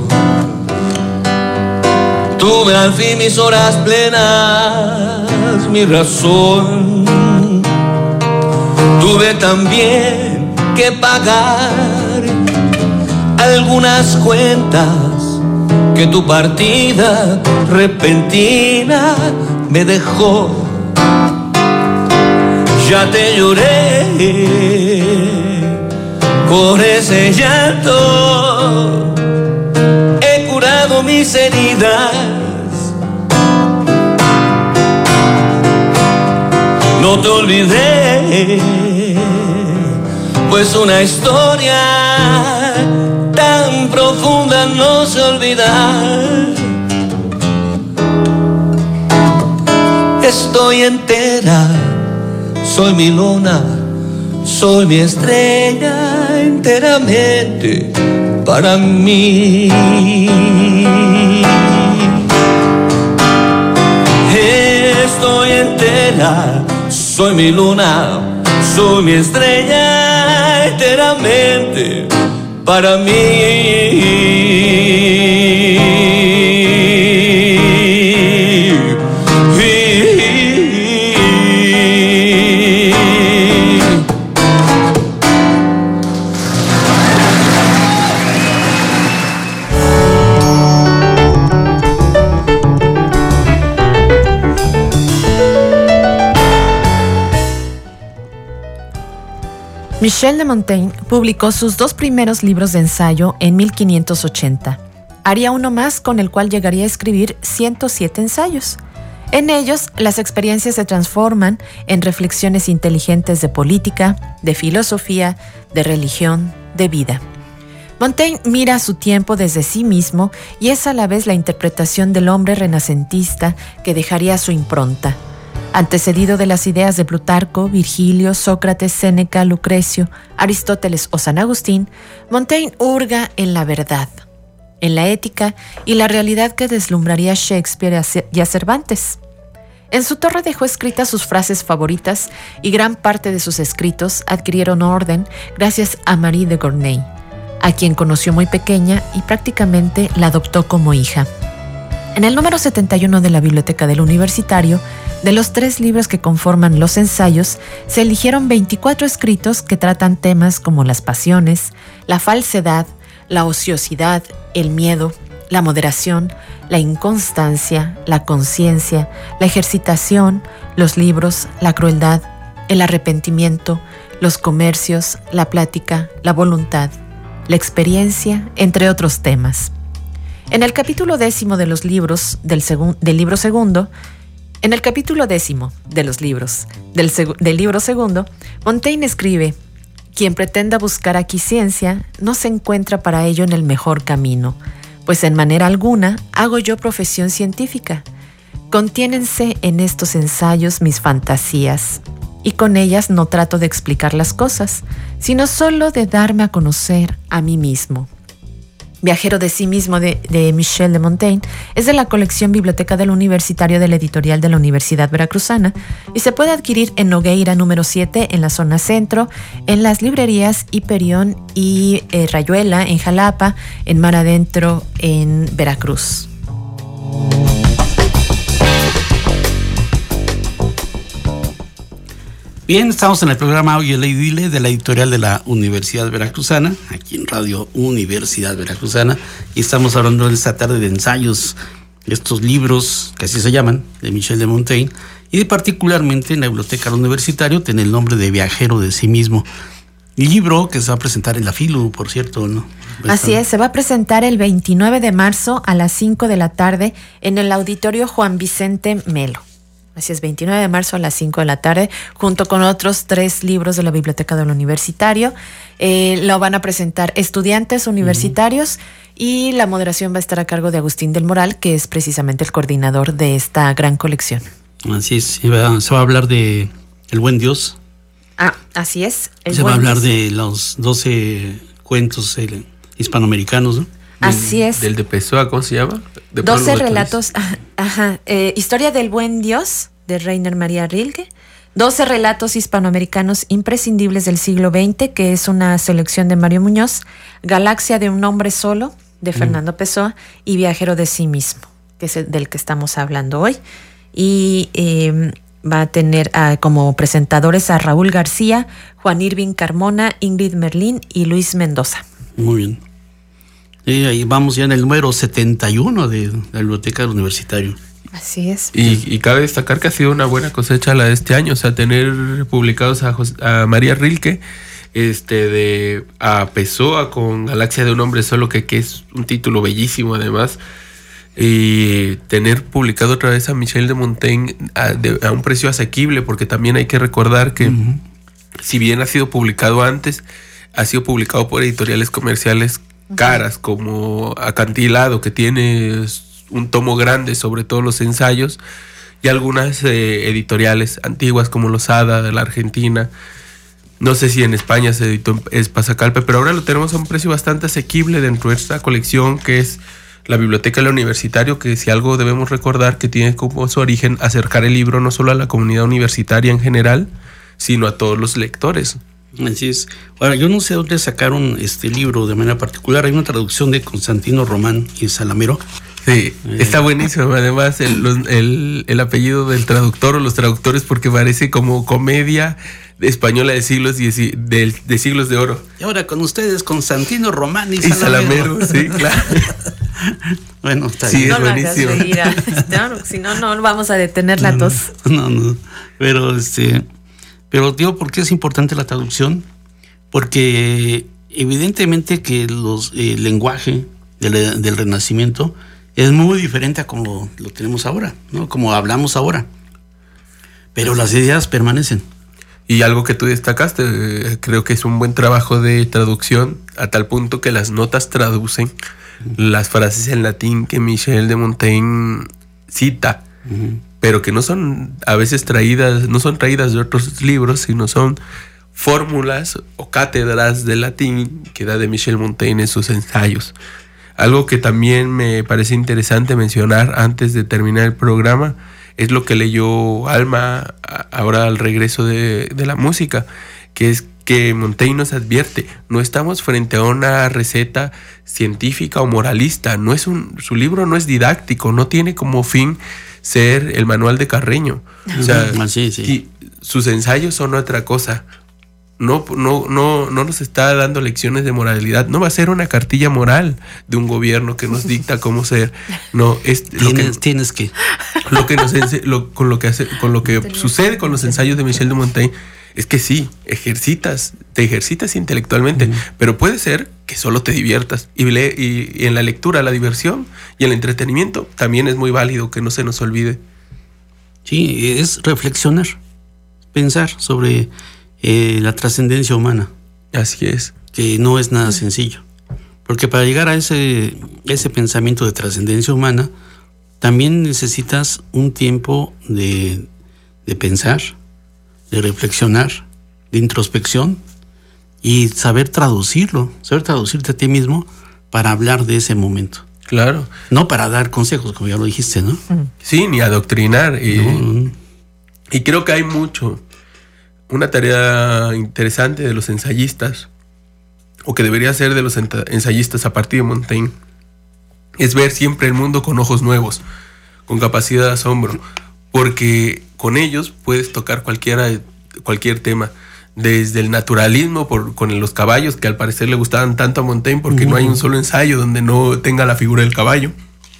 tuve al fin mis horas plenas, mi razón. Tuve también que pagar algunas cuentas que tu partida repentina me dejó. Ya te lloré con ese llanto, he curado mis heridas. No te olvidé, pues una historia tan profunda no se olvida. Estoy entera, soy mi luna, soy mi estrella, enteramente para mí. Estoy entera, soy mi luna, soy mi estrella, enteramente para mí. Michel de Montaigne publicó sus dos primeros libros de ensayo en mil quinientos ochenta. Haría uno más con el cual llegaría a escribir ciento siete ensayos. En ellos, las experiencias se transforman en reflexiones inteligentes de política, de filosofía, de religión, de vida. Montaigne mira a su tiempo desde sí mismo y es a la vez la interpretación del hombre renacentista que dejaría su impronta. Antecedido de las ideas de Plutarco, Virgilio, Sócrates, Séneca, Lucrecio, Aristóteles o San Agustín, Montaigne hurga en la verdad, en la ética y la realidad que deslumbraría a Shakespeare y a Cervantes. En su torre dejó escritas sus frases favoritas y gran parte de sus escritos adquirieron orden gracias a Marie de Gournay, a quien conoció muy pequeña y prácticamente la adoptó como hija. En el número setenta y uno de la Biblioteca del Universitario, de los tres libros que conforman los ensayos, se eligieron veinticuatro escritos que tratan temas como las pasiones, la falsedad, la ociosidad, el miedo, la moderación, la inconstancia, la conciencia, la ejercitación, los libros, la crueldad, el arrepentimiento, los comercios, la plática, la voluntad, la experiencia, entre otros temas. En el capítulo décimo de los libros del, segun, del libro segundo, En el capítulo décimo de los libros del, seg- del libro segundo, Montaigne escribe: quien pretenda buscar aquí ciencia no se encuentra para ello en el mejor camino, pues en manera alguna hago yo profesión científica. Contiénense en estos ensayos mis fantasías, y con ellas no trato de explicar las cosas, sino solo de darme a conocer a mí mismo. Viajero de sí mismo de, de Michel de Montaigne es de la colección Biblioteca del Universitario de la editorial de la Universidad Veracruzana y se puede adquirir en Nogueira número siete en la zona centro, en las librerías Hiperión y eh, Rayuela en Jalapa, en Mar Adentro en Veracruz. Bien, estamos en el programa Oye Ley Dile de la editorial de la Universidad Veracruzana, aquí en Radio Universidad Veracruzana, y estamos hablando esta tarde de ensayos, de estos libros, que así se llaman, de Michel de Montaigne, y de particularmente en la Biblioteca del Universitario tiene el nombre de Viajero de sí mismo. Libro que se va a presentar en la FILU, por cierto, ¿no? Así es, se va a presentar el veintinueve de marzo a las cinco de la tarde en el Auditorio Juan Vicente Melo. Así es, veintinueve de marzo a las cinco de la tarde, junto con otros tres libros de la Biblioteca del Universitario. Eh, lo van a presentar estudiantes universitarios uh-huh. y la moderación va a estar a cargo de Agustín del Moral, que es precisamente el coordinador de esta gran colección. Así es, se va, se va a hablar de El Buen Dios. Ah, así es. Se va a hablar de los doce cuentos eh, hispanoamericanos, ¿no? Así es. Del de Pessoa, ¿cómo se llama? De doce relatos, ajá, eh, Historia del Buen Dios, de Rainer Maria Rilke. doce relatos hispanoamericanos imprescindibles del siglo veinte, que es una selección de Mario Muñoz. Galaxia de un hombre solo, de Fernando mm. Pessoa. Y Viajero de sí mismo, que es el del que estamos hablando hoy. Y eh, va a tener uh, como presentadores a Raúl García, Juan Irving Carmona, Ingrid Merlín y Luis Mendoza. Muy bien. Y ahí vamos ya en el número setenta y uno de la Biblioteca del Universitario. Así es. Y, y cabe destacar que ha sido una buena cosecha la de este año, o sea, tener publicados a, José, a María Rilke, este, de a Pessoa con Galaxia de un hombre solo, que, que es un título bellísimo además, y tener publicado otra vez a Michel de Montaigne a, de, a un precio asequible, porque también hay que recordar que uh-huh. si bien ha sido publicado antes, ha sido publicado por editoriales comerciales caras, como Acantilado, que tiene un tomo grande sobre todos los ensayos, y algunas eh, editoriales antiguas como Losada de la Argentina, No sé si en España se editó en Espasacalpe, pero ahora lo tenemos a un precio bastante asequible dentro de esta colección que es la Biblioteca del Universitario, que si algo debemos recordar que tiene como su origen acercar el libro no solo a la comunidad universitaria en general, sino a todos los lectores. Así es. Ahora, yo no sé dónde sacaron este libro de manera particular. Hay una traducción de Constantino Román y Salamero. Sí, eh. está buenísimo. Además, el, el, el apellido del traductor o los traductores, porque parece como comedia española de siglos de, de, de siglos de oro. Y ahora con ustedes, Constantino Román y, y Salamero. Sí, claro. Bueno, está sí, bien. Es no buenísimo. Reír, claro, si no, no vamos a detener la no, tos. No, no. Pero este, pero digo, ¿por qué es importante la traducción? Porque evidentemente que los eh, el lenguaje del, del Renacimiento es muy diferente a como lo tenemos ahora, ¿no? Como hablamos ahora. Pero las ideas permanecen. Y algo que tú destacaste, eh, creo que es un buen trabajo de traducción, a tal punto que las notas traducen las frases en latín que Michel de Montaigne cita, uh-huh. pero que no son a veces traídas, no son traídas de otros libros, sino son fórmulas o cátedras de latín que da de Michel Montaigne en sus ensayos. Algo que también me parece interesante mencionar antes de terminar el programa es lo que leyó Alma ahora al regreso de, de la música, que es que Montaigne nos advierte, no estamos frente a una receta científica o moralista, no es un, su libro no es didáctico, no tiene como fin ser el manual de Carreño. O sea, sí, sí. sus ensayos son otra cosa. No, no, no, no nos está dando lecciones de moralidad. No va a ser una cartilla moral de un gobierno que nos dicta cómo ser. No, es tienes, lo que tienes que lo que nos lo, con lo que hace, con lo que sucede con los ensayos de Michel de Montaigne es que sí, ejercitas, te ejercitas intelectualmente, uh-huh. pero puede ser que solo te diviertas y, le, y, y en la lectura, la diversión y el entretenimiento también es muy válido, que no se nos olvide. Sí, es reflexionar, pensar sobre eh, la trascendencia humana. Así es. Que no es nada sencillo. Porque para llegar a ese, ese pensamiento de trascendencia humana, también necesitas un tiempo de, de pensar, de reflexionar, de introspección y saber traducirlo, saber traducirte a ti mismo para hablar de ese momento. Claro. No para dar consejos, como ya lo dijiste, ¿no? Sí, ni adoctrinar. Y, no. y creo que hay mucho. Una tarea interesante de los ensayistas, o que debería ser de los ensayistas a partir de Montaigne, es ver siempre el mundo con ojos nuevos, con capacidad de asombro, porque con ellos puedes tocar cualquiera, cualquier tema, desde el naturalismo por, con los caballos, que al parecer le gustaban tanto a Montaigne porque uh-huh. no hay un solo ensayo donde no tenga la figura del caballo,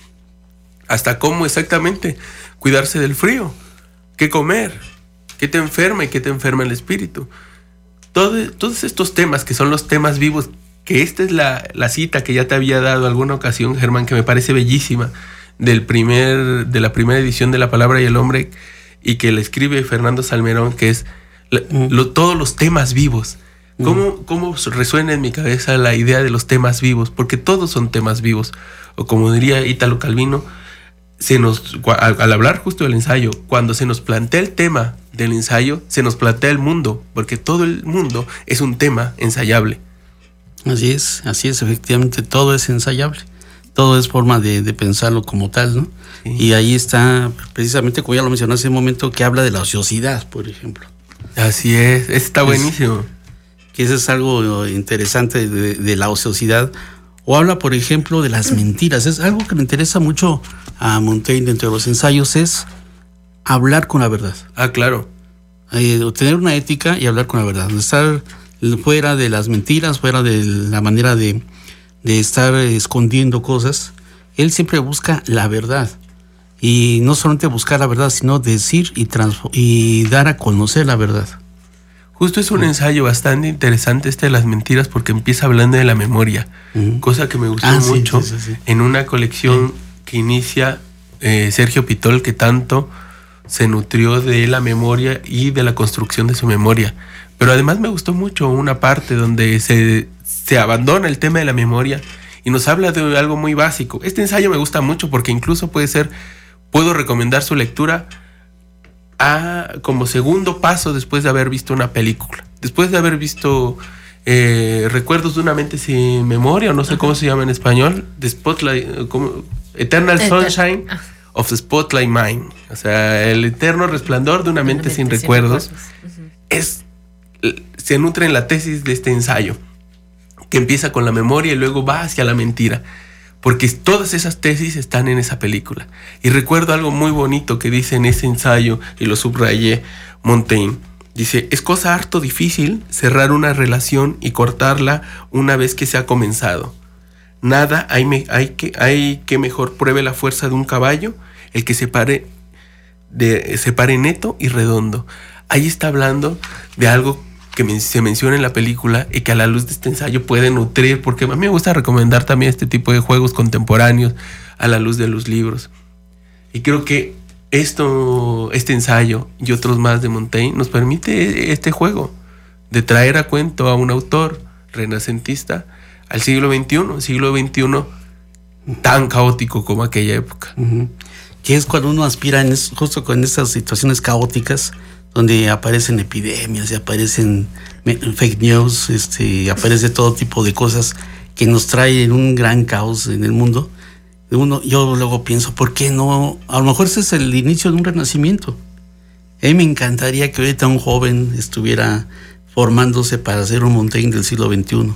hasta cómo exactamente cuidarse del frío, qué comer, qué te enferma y qué te enferma el espíritu. Todo, todos estos temas que son los temas vivos, que esta es la, la cita que ya te había dado alguna ocasión, Germán, que me parece bellísima, del primer, de la primera edición de La Palabra y el Hombre, y que le escribe Fernando Salmerón, que es la, mm. lo, todos los temas vivos. ¿Cómo, mm. ¿Cómo resuena en mi cabeza la idea de los temas vivos? Porque todos son temas vivos. O como diría Ítalo Calvino, se nos, al, al hablar justo del ensayo, cuando se nos plantea el tema del ensayo, se nos plantea el mundo, porque todo el mundo es un tema ensayable. Así es, así es, efectivamente, todo es ensayable. Todo es forma de, de pensarlo como tal, ¿no? Sí. Y ahí está, precisamente como ya lo mencioné hace un momento, que habla de la ociosidad, por ejemplo. Así es, está buenísimo. Es, que eso es algo interesante de, de la ociosidad. O habla, por ejemplo, de las mentiras. Es algo que le interesa mucho a Montaigne entre los ensayos, es hablar con la verdad. Ah, claro. Eh, tener una ética y hablar con la verdad. Estar fuera de las mentiras, fuera de la manera de... de estar escondiendo cosas. Él siempre busca la verdad, y no solamente buscar la verdad, sino decir y, transfo- y dar a conocer la verdad. Justo es un uh-huh. ensayo bastante interesante este de las mentiras, porque empieza hablando de la memoria, uh-huh. cosa que me gustó ah, mucho sí, sí, sí, sí. en una colección sí. que inicia eh, Sergio Pitol, que tanto se nutrió de la memoria y de la construcción de su memoria. Pero además me gustó mucho una parte donde se se abandona el tema de la memoria y nos habla de algo muy básico. Este ensayo me gusta mucho porque incluso puede ser, puedo recomendar su lectura a, como segundo paso después de haber visto una película. después de haber visto eh, Recuerdos de una mente sin memoria, o no sé uh-huh. cómo se llama en español, The Spotlight, ¿cómo? Eternal Eter- Sunshine uh. of the Spotlight Mind, o sea, el eterno resplandor de una mente, una mente sin, sin recuerdos, recuerdos. Uh-huh. es se nutre en la tesis de este ensayo, que empieza con la memoria y luego va hacia la mentira, porque todas esas tesis están en esa película. Y recuerdo algo muy bonito que dice en ese ensayo, y lo subrayé, Montaigne. Dice, es cosa harto difícil cerrar una relación y cortarla una vez que se ha comenzado. Nada hay, me, hay, que, hay que mejor pruebe la fuerza de un caballo, el que se pare, de, se pare neto y redondo. Ahí está hablando de algo que men- se menciona en la película y que a la luz de este ensayo puede nutrir, porque a mí me gusta recomendar también este tipo de juegos contemporáneos a la luz de los libros. Y creo que esto, este ensayo y otros más de Montaigne nos permite este juego de traer a cuento a un autor renacentista al siglo veintiuno, siglo veintiuno tan caótico como aquella época. Uh-huh. Que es cuando uno aspira en es, justo con estas situaciones caóticas, donde aparecen epidemias y aparecen fake news, este, aparece todo tipo de cosas que nos traen un gran caos en el mundo. Uno, yo luego pienso, ¿por qué no? A lo mejor ese es el inicio de un renacimiento. A mí me encantaría que ahorita un joven estuviera formándose para ser un Montaigne del siglo veintiuno.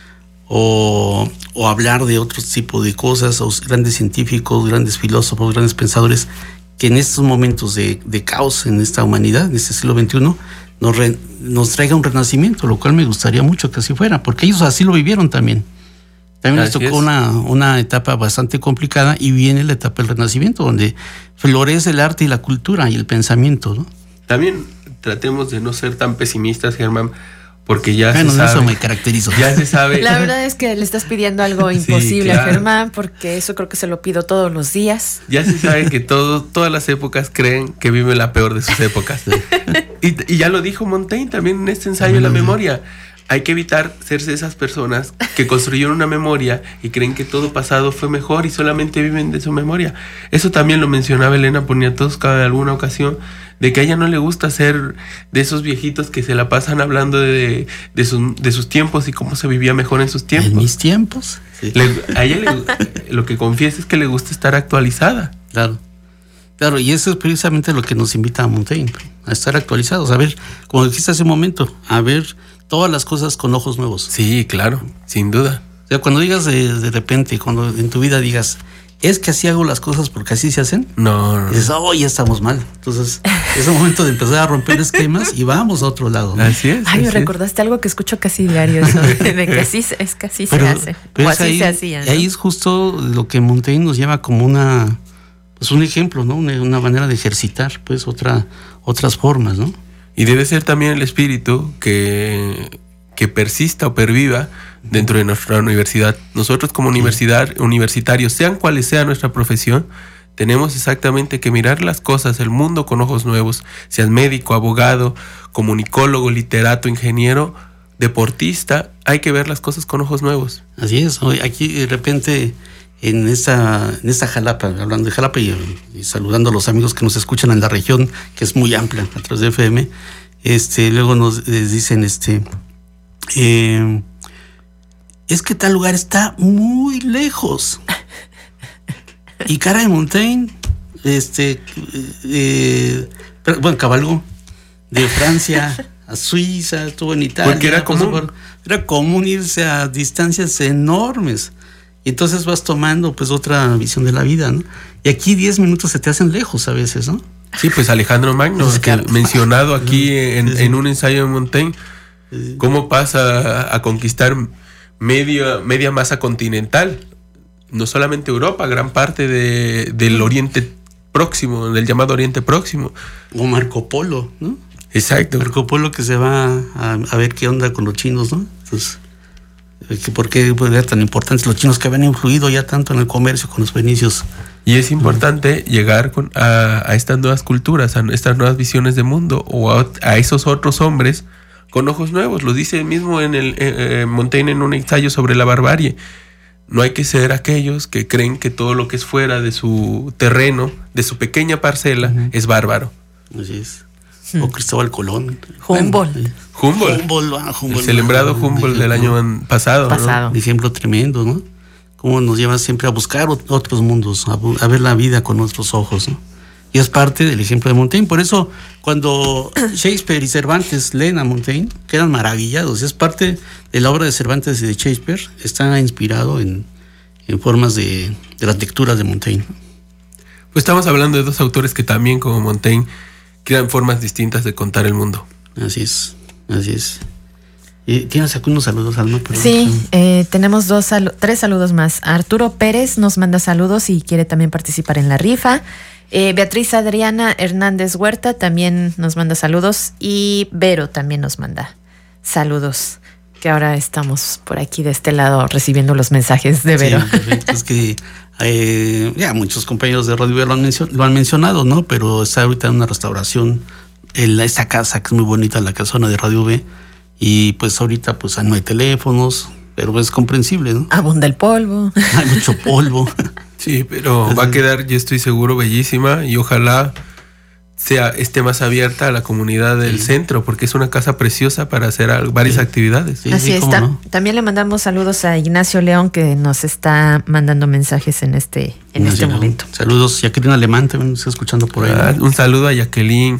O, o hablar de otro tipo de cosas, o grandes científicos, grandes filósofos, grandes pensadores, que en estos momentos de, de caos en esta humanidad, en este siglo veintiuno, nos, re, nos traiga un renacimiento, lo cual me gustaría mucho que así fuera, porque ellos así lo vivieron también. También les tocó una, una etapa bastante complicada, y viene la etapa del renacimiento, donde florece el arte y la cultura y el pensamiento, ¿no? También tratemos de no ser tan pesimistas, Germán, porque ya bueno, se sabe. Eso me caracterizo. Ya se sabe. La verdad es que le estás pidiendo algo imposible, sí, claro, a Germán, porque eso creo que se lo pido todos los días. Ya se sabe que todo, todas las épocas creen que vive la peor de sus épocas. y, y ya lo dijo Montaigne también en este ensayo de la memoria. Hay que evitar serse esas personas que construyeron una memoria y creen que todo pasado fue mejor y solamente viven de su memoria. Eso también lo mencionaba Elena Poniatowska en alguna ocasión, de que a ella no le gusta ser de esos viejitos que se la pasan hablando de, de, sus, de sus tiempos y cómo se vivía mejor en sus tiempos. ¿En mis tiempos? Sí. Le, a ella le, lo que confiesa es que le gusta estar actualizada. Claro. Claro, y eso es precisamente lo que nos invita a Montaigne, a estar actualizados, a ver, como dijiste hace un momento, a ver todas las cosas con ojos nuevos. Sí, claro, sin duda. O sea, cuando digas de, de repente, cuando en tu vida digas, ¿es que así hago las cosas porque así se hacen? No, no. Dices, oh, ya estamos mal. Entonces, es el momento de empezar a romper esquemas y vamos a otro lado, ¿no? Así es. Ay, me así recordaste es. algo que escucho casi diario, eso, de que así es que así pero, se hace. Pero o así ahí, se hacía, ¿no? Ahí es justo lo que Montaigne nos lleva como una, pues un ejemplo, ¿no? Una, una manera de ejercitar, pues, otra, otras formas, ¿no? Y debe ser también el espíritu que, que persista o perviva dentro de nuestra universidad. Nosotros como universidad, universitarios, sean cuales sea nuestra profesión, tenemos exactamente que mirar las cosas, el mundo con ojos nuevos. Seas médico, abogado, comunicólogo, literato, ingeniero, deportista, hay que ver las cosas con ojos nuevos. Así es. Hoy aquí de repente en esta, en esta Jalapa, hablando de Jalapa y, y saludando a los amigos que nos escuchan en la región, que es muy amplia a través de F M, este, luego nos les dicen, este, eh, es que tal lugar está muy lejos. Y cara de Montaigne, este, eh, bueno, cabalgó de Francia a Suiza, estuvo en Italia. Porque era común. Por, era común irse a distancias enormes. Y entonces vas tomando pues otra visión de la vida, ¿no? Y aquí diez minutos se te hacen lejos a veces, ¿no? Sí, pues Alejandro Magno, pues, que mencionado aquí en, sí, sí. en un ensayo de Montaigne, sí. cómo pasa a conquistar media, media masa continental. No solamente Europa, gran parte de, del Oriente Próximo, del llamado Oriente Próximo. O Marco Polo, ¿no? Exacto. Marco Polo que se va a, a ver qué onda con los chinos, ¿no? Entonces, ¿por qué pues, eran tan importantes los chinos que habían influido ya tanto en el comercio con los fenicios? Y es importante uh-huh. llegar con, a, a estas nuevas culturas, a estas nuevas visiones de mundo, o a, a esos otros hombres con ojos nuevos. Lo dice mismo en el eh, Montaigne en un ensayo sobre la barbarie. No hay que ser aquellos que creen que todo lo que es fuera de su terreno, de su pequeña parcela, uh-huh. es bárbaro. Así es. hmm. o Cristóbal Colón. Humboldt. Bueno, Humboldt. Humboldt, ah, Humboldt. El celebrado Humboldt del año pasado. pasado. ¿no? Ejemplo tremendo, ¿no? Cómo nos lleva siempre a buscar otros mundos, a, a ver la vida con nuestros ojos, ¿no? Y es parte del ejemplo de Montaigne. Por eso, cuando Shakespeare y Cervantes leen a Montaigne, quedan maravillados. Es parte de la obra de Cervantes y de Shakespeare. Está inspirado en, en formas de, de las lecturas de Montaigne. Pues estamos hablando de dos autores que también, como Montaigne, crean formas distintas de contar el mundo. Así es, así es. ¿Y tienes algunos saludos, Alma? Perdón. Sí, eh, tenemos dos salu- tres saludos más. Arturo Pérez nos manda saludos y quiere también participar en la rifa. Eh, Beatriz Adriana Hernández Huerta también nos manda saludos y Vero también nos manda saludos, que ahora estamos por aquí de este lado recibiendo los mensajes de Vero. Sí, perfecto. Es que eh, ya muchos compañeros de Radio lo han, mencio- lo han mencionado, ¿no? Pero está ahorita en una restauración en la, esta casa que es muy bonita, la casona de Radio V, y pues ahorita pues no hay teléfonos, pero es comprensible, ¿no? Abunda el polvo. Hay mucho polvo. Sí, pero va a quedar, yo estoy seguro, bellísima, y ojalá sea esté más abierta a la comunidad del sí. centro, porque es una casa preciosa para hacer algo, varias sí. actividades. Sí, Así sí, está. No. También le mandamos saludos a Ignacio León, que nos está mandando mensajes en este, en este momento. Saludos. Jacqueline Alemán también nos está escuchando por ahí. Ah, un saludo a Jacqueline.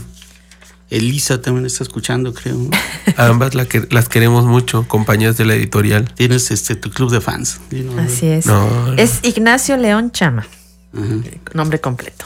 Elisa también está escuchando, creo, ¿no? A ambas la que, las queremos mucho, compañías de la editorial. Tienes este tu club de fans. ¿No? Así es. No, no. Es Ignacio León Chama. Ajá. Nombre completo.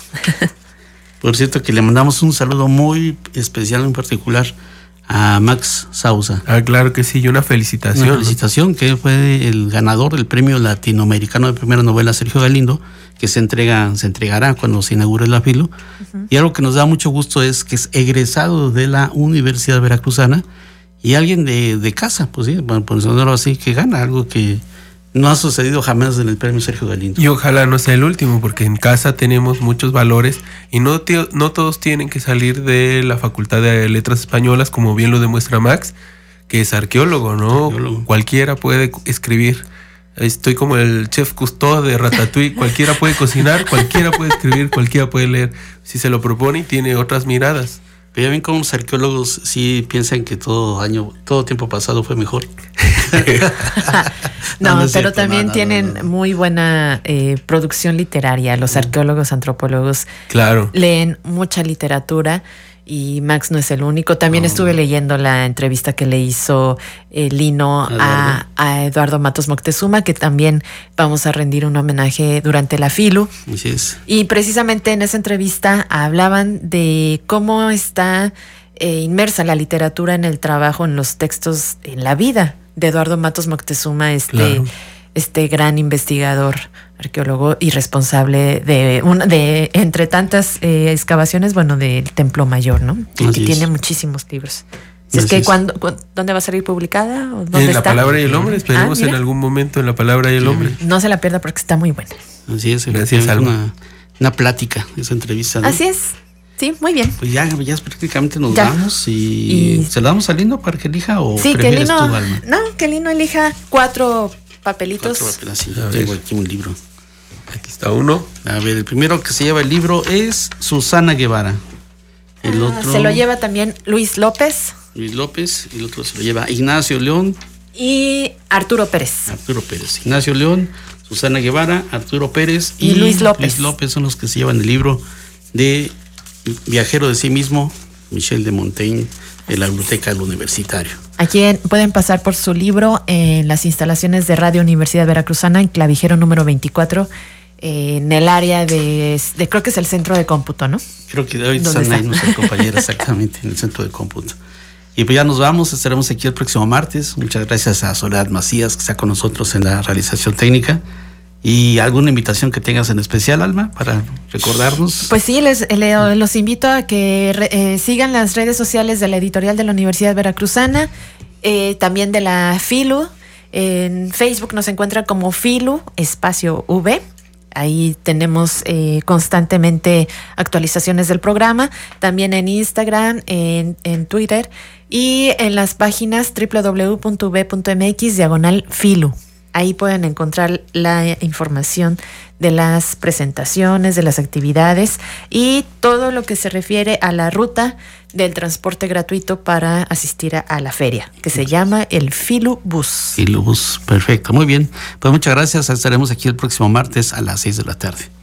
Por cierto, que le mandamos un saludo muy especial, en particular, a Max Sousa. Ah, claro que sí, y una felicitación. Una felicitación, ¿no? Que fue el ganador del premio latinoamericano de primera novela Sergio Galindo, que se entrega, se entregará cuando se inaugure la Filo. Uh-huh. Y algo que nos da mucho gusto es que es egresado de la Universidad Veracruzana y alguien de, de casa, pues sí, bueno, por decirlo así, que gana algo que no ha sucedido jamás en el premio Sergio Galindo. Y ojalá no sea el último, porque en casa tenemos muchos valores y no, te, no todos tienen que salir de la Facultad de Letras Españolas, como bien lo demuestra Max, que es arqueólogo, ¿no? Arqueólogo. Cualquiera puede escribir. Estoy como el chef Cousteau de Ratatouille. Cualquiera puede cocinar, cualquiera puede escribir, cualquiera puede leer. Si se lo propone y tiene otras miradas. Pero ya ven cómo los arqueólogos sí piensan que todo año, todo tiempo pasado fue mejor. no, no, no pero cierto, también no, no, tienen no, no. muy buena eh, producción literaria. Los arqueólogos, antropólogos claro. leen mucha literatura. Y Max no es el único. También oh. estuve leyendo la entrevista que le hizo eh, Lino a, a Eduardo Matos Moctezuma, que también vamos a rendir un homenaje durante la Filu. Así es. Y precisamente en esa entrevista hablaban de cómo está eh, inmersa la literatura en el trabajo, en los textos, en la vida de Eduardo Matos Moctezuma, este, claro. este gran investigador, arqueólogo y responsable de, un, de entre tantas eh, excavaciones, bueno, del Templo Mayor, ¿no? Y que tiene muchísimos libros. Si es que, cuando, cuando, ¿dónde va a salir publicada? ¿O dónde en está? La Palabra y el Hombre, esperemos ah, en algún momento en La Palabra y el Hombre. No se la pierda porque está muy buena. Así es, gracias, es una, una plática, esa entrevista, ¿no? Así es, sí, muy bien. Pues ya, ya prácticamente nos ya. vamos y, y se la damos a Lino para que elija o sí, prefieres que Lino, tú, Alma. No, que Lino elija cuatro papelitos. Cuatro papelitos, sí, tengo aquí un libro. Aquí está uno. A ver, el primero que se lleva el libro es Susana Guevara. El ah, otro. Se lo lleva también Luis López. Luis López. Y el otro se lo lleva Ignacio León. Y Arturo Pérez. Arturo Pérez. Ignacio León, Susana Guevara, Arturo Pérez y, y Luis López. Luis López son los que se llevan el libro de Viajero de sí mismo, Michel de Montaigne, de la Biblioteca del Universitario. Aquí pueden pasar por su libro en las instalaciones de Radio Universidad Veracruzana, en Clavijero número veinticuatro, en el área de, de, creo que es el centro de cómputo, ¿no? Creo que hoy están ahí nuestras compañeras exactamente en el centro de cómputo. Y pues ya nos vamos, estaremos aquí el próximo martes. Muchas gracias a Soledad Macías, que está con nosotros en la realización técnica. ¿Y alguna invitación que tengas en especial, Alma, para recordarnos? Pues sí, les, les los invito a que eh, sigan las redes sociales de la editorial de la Universidad Veracruzana, eh, también de la Filu. En Facebook nos encuentran como Filu, espacio V. Ahí tenemos eh, constantemente actualizaciones del programa, también en Instagram, en, en Twitter y en las páginas doble u doble u doble u punto v punto m x diagonal Filu. Ahí pueden encontrar la información de las presentaciones, de las actividades y todo lo que se refiere a la ruta del transporte gratuito para asistir a, a la feria, que se llama el Filubus. Filubus, perfecto, muy bien. Pues muchas gracias, estaremos aquí el próximo martes a las seis de la tarde.